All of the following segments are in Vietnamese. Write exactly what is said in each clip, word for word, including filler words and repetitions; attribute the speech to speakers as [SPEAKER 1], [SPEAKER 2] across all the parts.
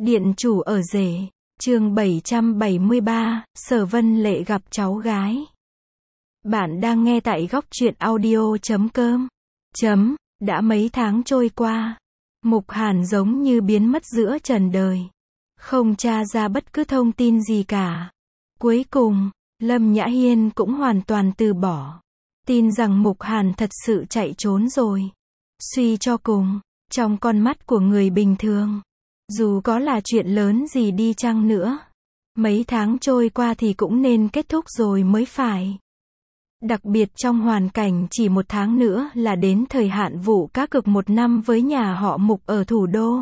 [SPEAKER 1] Điện chủ ở rể, chương bảy trăm bảy mươi ba, Sở Vân Lệ gặp cháu gái. Bạn đang nghe tại góc truyện audio chấm com. Chấm, đã mấy tháng trôi qua. Mục Hàn giống như biến mất giữa trần đời. Không tra ra bất cứ thông tin gì cả. Cuối cùng, Lâm Nhã Hiên cũng hoàn toàn từ bỏ. Tin rằng Mục Hàn thật sự chạy trốn rồi. Suy cho cùng, trong con mắt của người bình thường, dù có là chuyện lớn gì đi chăng nữa, mấy tháng trôi qua thì cũng nên kết thúc rồi mới phải. Đặc biệt trong hoàn cảnh chỉ một tháng nữa là đến thời hạn vụ cá cược một năm với nhà họ Mục ở thủ đô.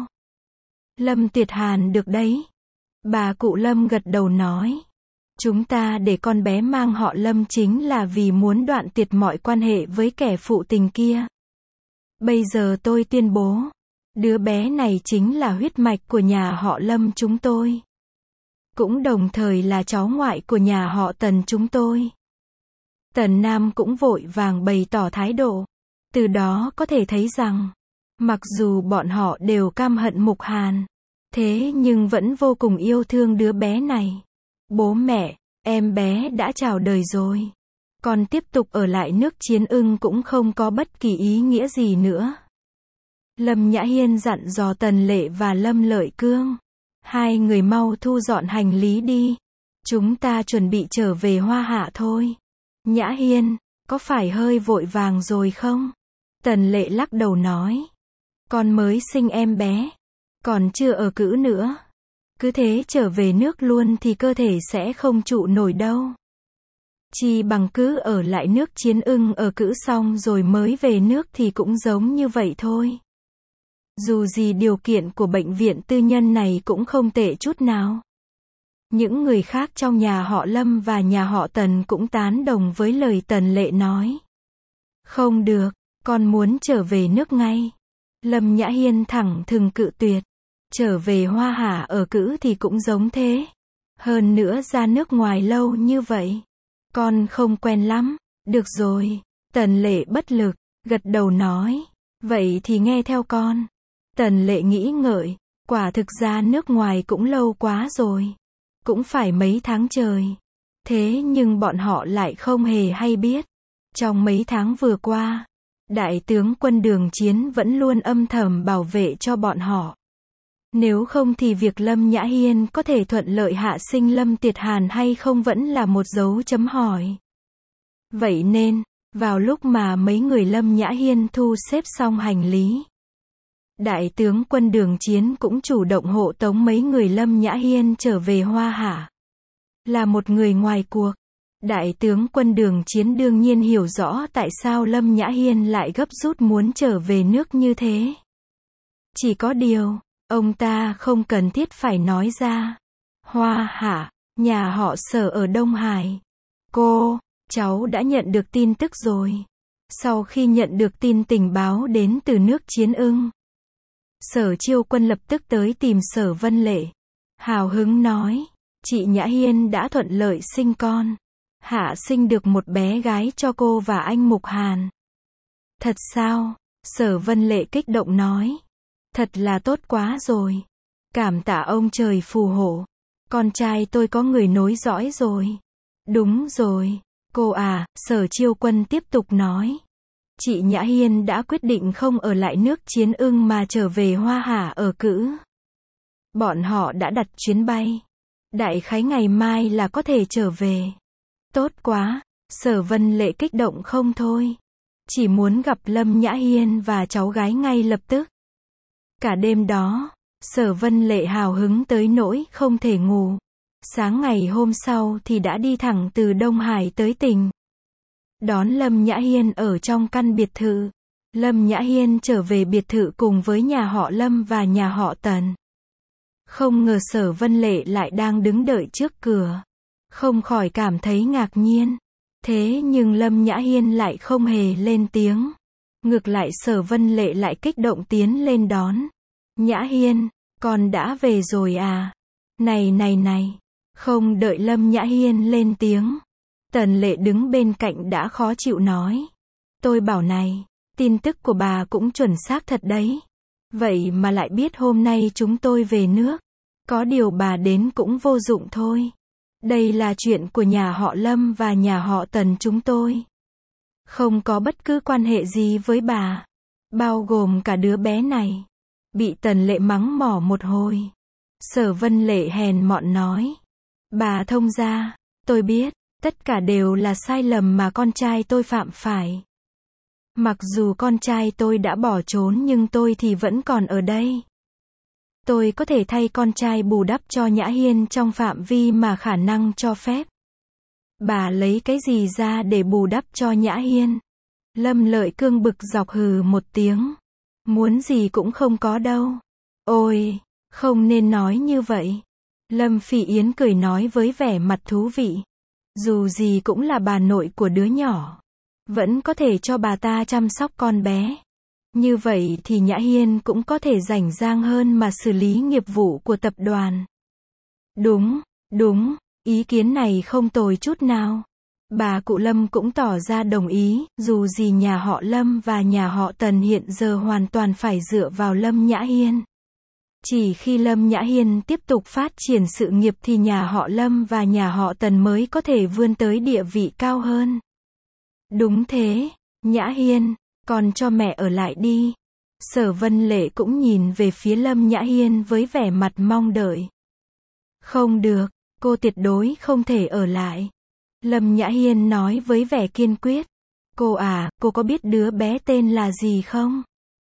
[SPEAKER 1] Lâm Tuyệt Hàn được đấy. Bà cụ Lâm gật đầu nói. Chúng ta để con bé mang họ Lâm chính là vì muốn đoạn tuyệt mọi quan hệ với kẻ phụ tình kia. Bây giờ tôi tuyên bố, đứa bé này chính là huyết mạch của nhà họ Lâm chúng tôi. Cũng đồng thời là cháu ngoại của nhà họ Tần chúng tôi. Tần Nam cũng vội vàng bày tỏ thái độ. Từ đó có thể thấy rằng, mặc dù bọn họ đều căm hận Mục Hàn, thế nhưng vẫn vô cùng yêu thương đứa bé này. Bố mẹ, em bé đã chào đời rồi. Còn tiếp tục ở lại nước Chiến Ưng cũng không có bất kỳ ý nghĩa gì nữa. Lâm Nhã Hiên dặn dò Tần Lệ và Lâm Lợi Cương. Hai người mau thu dọn hành lý đi. Chúng ta chuẩn bị trở về Hoa Hạ thôi. Nhã Hiên, có phải hơi vội vàng rồi không? Tần Lệ lắc đầu nói. Con mới sinh em bé. Còn chưa ở cữ nữa. Cứ thế trở về nước luôn thì cơ thể sẽ không trụ nổi đâu. Chi bằng cứ ở lại nước Chiến Ưng ở cữ xong rồi mới về nước thì cũng giống như vậy thôi. Dù gì điều kiện của bệnh viện tư nhân này cũng không tệ chút nào. Những người khác trong nhà họ Lâm và nhà họ Tần cũng tán đồng với lời Tần Lệ nói. Không được, con muốn trở về nước ngay. Lâm Nhã Hiên thẳng thừng cự tuyệt. Trở về Hoa Hạ ở cữ thì cũng giống thế. Hơn nữa ra nước ngoài lâu như vậy. Con không quen lắm. Được rồi. Tần Lệ bất lực, gật đầu nói. Vậy thì nghe theo con. Tần Lệ nghĩ ngợi. Quả thực ra nước ngoài cũng lâu quá rồi. Cũng phải mấy tháng trời. Thế nhưng bọn họ lại không hề hay biết. Trong mấy tháng vừa qua, Đại tướng quân Đường Chiến vẫn luôn âm thầm bảo vệ cho bọn họ. Nếu không thì việc Lâm Nhã Hiên có thể thuận lợi hạ sinh Lâm Tuyệt Hàn hay không vẫn là một dấu chấm hỏi. Vậy nên, vào lúc mà mấy người Lâm Nhã Hiên thu xếp xong hành lý, Đại tướng quân Đường Chiến cũng chủ động hộ tống mấy người Lâm Nhã Hiên trở về Hoa Hạ. Là một người ngoài cuộc, Đại tướng quân Đường Chiến đương nhiên hiểu rõ tại sao Lâm Nhã Hiên lại gấp rút muốn trở về nước như thế. Chỉ có điều, ông ta không cần thiết phải nói ra. Hoa Hạ, nhà họ Sở ở Đông Hải. Cô, cháu đã nhận được tin tức rồi. Sau khi nhận được tin tình báo đến từ nước Chiến Ưng, Sở Chiêu Quân lập tức tới tìm Sở Vân Lệ. Hào hứng nói, chị Nhã Hiên đã thuận lợi sinh con. Hạ sinh được một bé gái cho cô và anh Mục Hàn. Thật sao? Sở Vân Lệ kích động nói. Thật là tốt quá rồi. Cảm tạ ông trời phù hộ. Con trai tôi có người nối dõi rồi. Đúng rồi. Cô à, Sở Chiêu Quân tiếp tục nói. Chị Nhã Hiên đã quyết định không ở lại nước Chiến Ưng mà trở về Hoa Hạ ở cữ. Bọn họ đã đặt chuyến bay. Đại khái ngày mai là có thể trở về. Tốt quá. Sở Vân Lệ kích động không thôi. Chỉ muốn gặp Lâm Nhã Hiên và cháu gái ngay lập tức. Cả đêm đó, Sở Vân Lệ hào hứng tới nỗi không thể ngủ. Sáng ngày hôm sau thì đã đi thẳng từ Đông Hải tới tỉnh. Đón Lâm Nhã Hiên ở trong căn biệt thự. Lâm Nhã Hiên trở về biệt thự cùng với nhà họ Lâm và nhà họ Tần. Không ngờ Sở Vân Lệ lại đang đứng đợi trước cửa. Không khỏi cảm thấy ngạc nhiên. Thế nhưng Lâm Nhã Hiên lại không hề lên tiếng. Ngược lại Sở Vân Lệ lại kích động tiến lên đón. Nhã Hiên, con đã về rồi à? Này này này. Không đợi Lâm Nhã Hiên lên tiếng. Tần Lệ đứng bên cạnh đã khó chịu nói. Tôi bảo này, tin tức của bà cũng chuẩn xác thật đấy. Vậy mà lại biết hôm nay chúng tôi về nước. Có điều bà đến cũng vô dụng thôi. Đây là chuyện của nhà họ Lâm và nhà họ Tần chúng tôi. Không có bất cứ quan hệ gì với bà. Bao gồm cả đứa bé này. Bị Tần Lệ mắng mỏ một hồi. Sở Vân Lệ hèn mọn nói. Bà thông gia, tôi biết, tất cả đều là sai lầm mà con trai tôi phạm phải. Mặc dù con trai tôi đã bỏ trốn nhưng tôi thì vẫn còn ở đây. Tôi có thể thay con trai bù đắp cho Nhã Hiên trong phạm vi mà khả năng cho phép. Bà lấy cái gì ra để bù đắp cho Nhã Hiên? Lâm Lợi Cương bực dọc hừ một tiếng. Muốn gì cũng không có đâu. Ôi, không nên nói như vậy. Lâm Phỉ Yến cười nói với vẻ mặt thú vị. Dù gì cũng là bà nội của đứa nhỏ. Vẫn có thể cho bà ta chăm sóc con bé. Như vậy thì Nhã Hiên cũng có thể rảnh rang hơn mà xử lý nghiệp vụ của tập đoàn. Đúng, đúng, ý kiến này không tồi chút nào. Bà cụ Lâm cũng tỏ ra đồng ý, dù gì nhà họ Lâm và nhà họ Tần hiện giờ hoàn toàn phải dựa vào Lâm Nhã Hiên. Chỉ khi Lâm Nhã Hiên tiếp tục phát triển sự nghiệp thì nhà họ Lâm và nhà họ Tần mới có thể vươn tới địa vị cao hơn. Đúng thế, Nhã Hiên, còn cho mẹ ở lại đi. Sở Vân Lệ cũng nhìn về phía Lâm Nhã Hiên với vẻ mặt mong đợi. Không được, cô tuyệt đối không thể ở lại. Lâm Nhã Hiên nói với vẻ kiên quyết. Cô à, cô có biết đứa bé tên là gì không?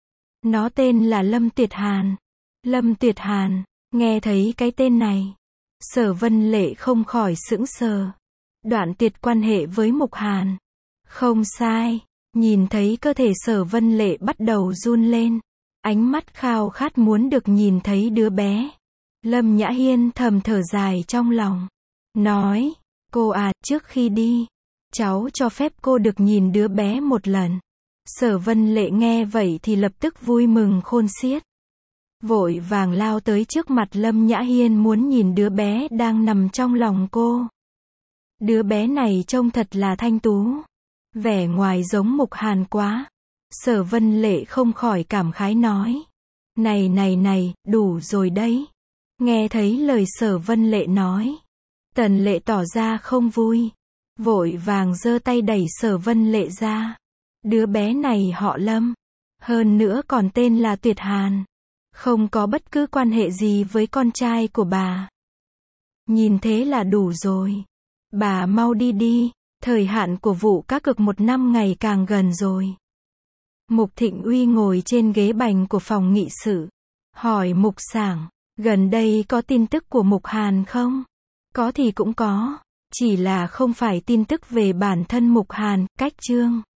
[SPEAKER 1] Nó tên là Lâm Tuyệt Hàn. Lâm Tuyệt Hàn, nghe thấy cái tên này. Sở Vân Lệ không khỏi sững sờ. Đoạn tuyệt quan hệ với Mục Hàn. Không sai, nhìn thấy cơ thể Sở Vân Lệ bắt đầu run lên. Ánh mắt khao khát muốn được nhìn thấy đứa bé. Lâm Nhã Hiên thầm thở dài trong lòng. Nói, cô à, trước khi đi, cháu cho phép cô được nhìn đứa bé một lần. Sở Vân Lệ nghe vậy thì lập tức vui mừng khôn xiết. Vội vàng lao tới trước mặt Lâm Nhã Hiên muốn nhìn đứa bé đang nằm trong lòng cô. Đứa bé này trông thật là thanh tú. Vẻ ngoài giống Mục Hàn quá. Sở Vân Lệ không khỏi cảm khái nói. Này này này, đủ rồi đấy. Nghe thấy lời Sở Vân Lệ nói. Tần Lệ tỏ ra không vui. Vội vàng giơ tay đẩy Sở Vân Lệ ra. Đứa bé này họ Lâm. Hơn nữa còn tên là Tuyệt Hàn. Không có bất cứ quan hệ gì với con trai của bà. Nhìn thế là đủ rồi. Bà mau đi đi. Thời hạn của vụ cá cược một năm ngày càng gần rồi. Mục Thịnh Uy ngồi trên ghế bành của phòng nghị sự. Hỏi Mục Sảng, gần đây có tin tức của Mục Hàn không? Có thì cũng có. Chỉ là không phải tin tức về bản thân Mục Hàn, cách chương.